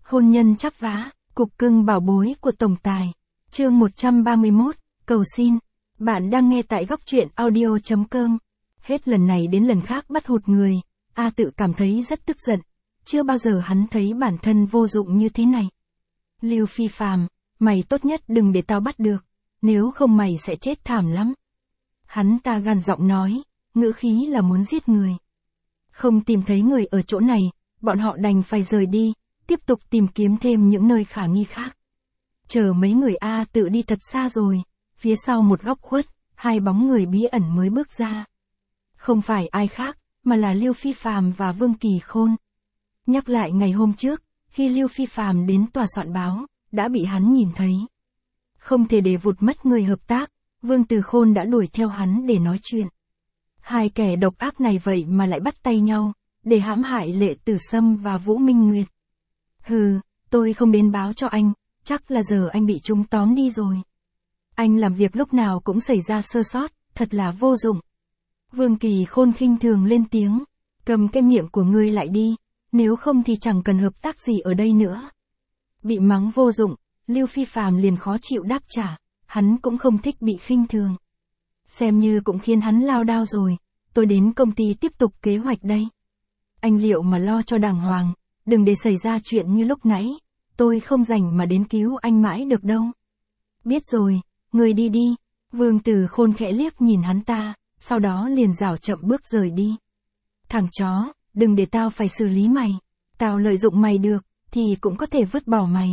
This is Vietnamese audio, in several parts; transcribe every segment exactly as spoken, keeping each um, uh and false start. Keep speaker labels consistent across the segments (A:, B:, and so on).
A: Hôn nhân chắp vá, cục cưng bảo bối của tổng tài. Chương một trăm ba mươi mốt, cầu xin. Bạn đang nghe tại góc truyện audio chấm com. Hết lần này đến lần khác bắt hụt người, A Tự cảm thấy rất tức giận. Chưa bao giờ hắn thấy bản thân vô dụng như thế này. Lưu Phi Phàm, mày tốt nhất đừng để tao bắt được, nếu không mày sẽ chết thảm lắm. Hắn ta gằn giọng nói, ngữ khí là muốn giết người. Không tìm thấy người ở chỗ này, bọn họ đành phải rời đi, tiếp tục tìm kiếm thêm những nơi khả nghi khác. Chờ mấy người A Tự đi thật xa rồi, phía sau một góc khuất, hai bóng người bí ẩn mới bước ra. Không phải ai khác, mà là Lưu Phi Phàm và Vương Kỳ Khôn. Nhắc lại ngày hôm trước, khi Lưu Phi Phàm đến tòa soạn báo, đã bị hắn nhìn thấy. Không thể để vụt mất người hợp tác, Vương Từ Khôn đã đuổi theo hắn để nói chuyện. Hai kẻ độc ác này vậy mà lại bắt tay nhau, để hãm hại Lệ Tử Sâm và Vũ Minh Nguyệt. Hừ, tôi không đến báo cho anh, chắc là giờ anh bị chúng tóm đi rồi. Anh làm việc lúc nào cũng xảy ra sơ sót, thật là vô dụng. Vương Kỳ Khôn khinh thường lên tiếng, cầm cái miệng của ngươi lại đi, nếu không thì chẳng cần hợp tác gì ở đây nữa. Bị mắng vô dụng, Lưu Phi Phàm liền khó chịu đáp trả, hắn cũng không thích bị khinh thường. Xem như cũng khiến hắn lao đao rồi, tôi đến công ty tiếp tục kế hoạch đây. Anh liệu mà lo cho đàng hoàng, đừng để xảy ra chuyện như lúc nãy, tôi không rảnh mà đến cứu anh mãi được đâu. Biết rồi, người đi đi. Vương Từ Khôn khẽ liếc nhìn hắn ta, sau đó liền rảo chậm bước rời đi. Thằng chó, đừng để tao phải xử lý mày, tao lợi dụng mày được, thì cũng có thể vứt bỏ mày.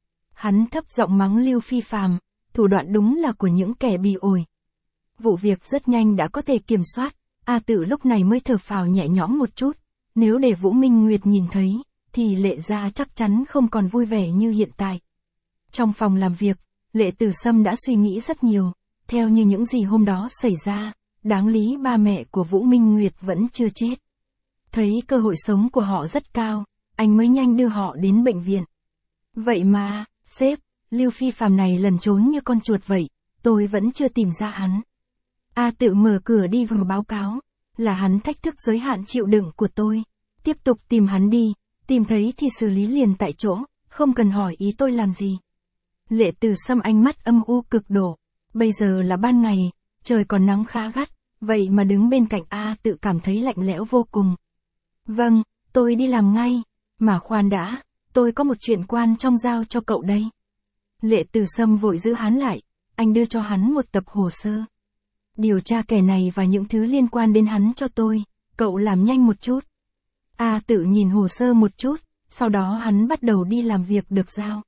A: Hắn thấp giọng mắng Lưu Phi Phàm, thủ đoạn đúng là của những kẻ bị ổi. Vụ việc rất nhanh đã có thể kiểm soát, A Tự lúc này mới thở phào nhẹ nhõm một chút, nếu để Vũ Minh Nguyệt nhìn thấy, thì Lệ gia chắc chắn không còn vui vẻ như hiện tại. Trong phòng làm việc, Lệ Tử Sâm đã suy nghĩ rất nhiều, theo như những gì hôm đó xảy ra, đáng lý ba mẹ của Vũ Minh Nguyệt vẫn chưa chết. Thấy cơ hội sống của họ rất cao, anh mới nhanh đưa họ đến bệnh viện. Vậy mà, sếp, Lưu Phi Phàm này lẩn trốn như con chuột vậy, tôi vẫn chưa tìm ra hắn. A Tự mở cửa đi vào báo cáo, là hắn thách thức giới hạn chịu đựng của tôi. Tiếp tục tìm hắn đi, tìm thấy thì xử lý liền tại chỗ, không cần hỏi ý tôi làm gì. Lệ Tử Sâm ánh mắt âm u cực độ, bây giờ là ban ngày, trời còn nắng khá gắt, vậy mà đứng bên cạnh A Tự cảm thấy lạnh lẽo vô cùng. Vâng, tôi đi làm ngay, mà khoan đã, tôi có một chuyện quan trọng giao cho cậu đây. Lệ Tử Sâm vội giữ hắn lại, anh đưa cho hắn một tập hồ sơ. Điều tra kẻ này và những thứ liên quan đến hắn cho tôi, cậu làm nhanh một chút. A Tự nhìn hồ sơ một chút, sau đó hắn bắt đầu đi làm việc được giao.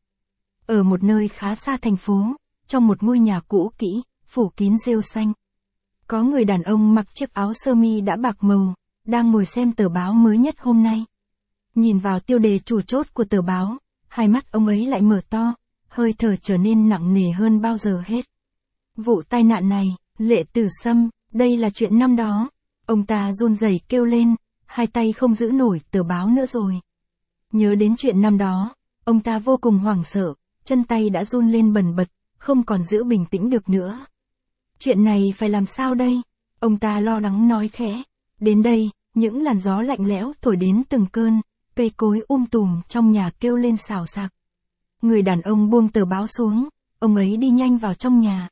A: Ở một nơi khá xa thành phố, trong một ngôi nhà cũ kỹ, phủ kín rêu xanh. Có người đàn ông mặc chiếc áo sơ mi đã bạc màu, đang ngồi xem tờ báo mới nhất hôm nay. Nhìn vào tiêu đề chủ chốt của tờ báo, hai mắt ông ấy lại mở to, hơi thở trở nên nặng nề hơn bao giờ hết. Vụ tai nạn này, Lệ Tử Sâm, đây là chuyện năm đó. Ông ta run rẩy kêu lên, hai tay không giữ nổi tờ báo nữa rồi. Nhớ đến chuyện năm đó, ông ta vô cùng hoảng sợ, chân tay đã run lên bần bật, không còn giữ bình tĩnh được nữa. Chuyện này phải làm sao đây? Ông ta lo lắng nói khẽ. Đến đây, những làn gió lạnh lẽo thổi đến từng cơn, cây cối um tùm trong nhà kêu lên xào xạc. Người đàn ông buông tờ báo xuống, ông ấy đi nhanh vào trong nhà.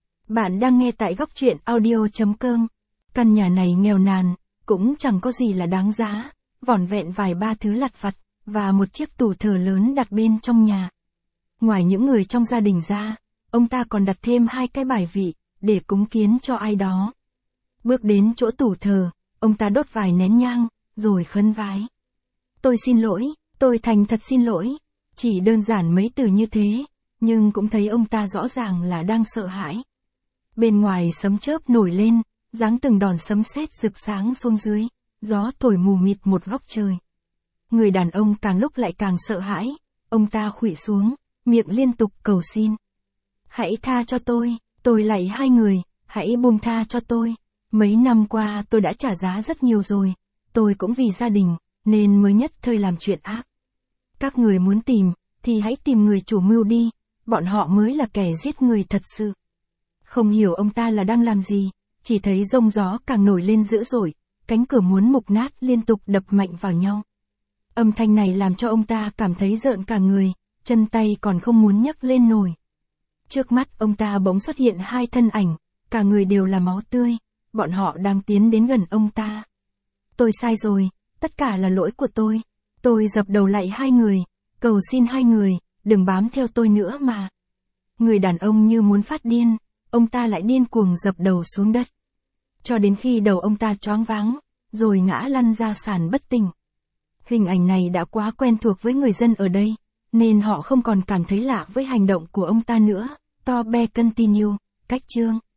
A: Bạn đang nghe tại góc truyện audio chấm com. Căn nhà này nghèo nàn, cũng chẳng có gì là đáng giá, vỏn vẹn vài ba thứ lặt vặt, và một chiếc tủ thờ lớn đặt bên trong nhà. Ngoài những người trong gia đình ra, ông ta còn đặt thêm hai cái bài vị, để cúng kiến cho ai đó. Bước đến chỗ tủ thờ, ông ta đốt vài nén nhang, rồi khấn vái. Tôi xin lỗi, tôi thành thật xin lỗi. Chỉ đơn giản mấy từ như thế, nhưng cũng thấy ông ta rõ ràng là đang sợ hãi. Bên ngoài sấm chớp nổi lên, giáng từng đòn sấm sét rực sáng xuống dưới, gió thổi mù mịt một góc trời. Người đàn ông càng lúc lại càng sợ hãi, ông ta khuỵu xuống, miệng liên tục cầu xin. Hãy tha cho tôi, tôi lạy hai người, hãy buông tha cho tôi. Mấy năm qua tôi đã trả giá rất nhiều rồi, tôi cũng vì gia đình, nên mới nhất thời làm chuyện ác. Các người muốn tìm, thì hãy tìm người chủ mưu đi, bọn họ mới là kẻ giết người thật sự. Không hiểu ông ta là đang làm gì, chỉ thấy giông gió càng nổi lên dữ dội, cánh cửa muốn mục nát liên tục đập mạnh vào nhau. Âm thanh này làm cho ông ta cảm thấy rợn cả người, chân tay còn không muốn nhấc lên nổi. Trước mắt ông ta bỗng xuất hiện hai thân ảnh, cả người đều là máu tươi, bọn họ đang tiến đến gần ông ta. Tôi sai rồi, tất cả là lỗi của tôi. Tôi dập đầu lạy hai người, cầu xin hai người, đừng bám theo tôi nữa mà. Người đàn ông như muốn phát điên, ông ta lại điên cuồng dập đầu xuống đất. Cho đến khi đầu ông ta choáng váng, rồi ngã lăn ra sàn bất tỉnh. Hình ảnh này đã quá quen thuộc với người dân ở đây, nên họ không còn cảm thấy lạ với hành động của ông ta nữa. To be continue, cách chương.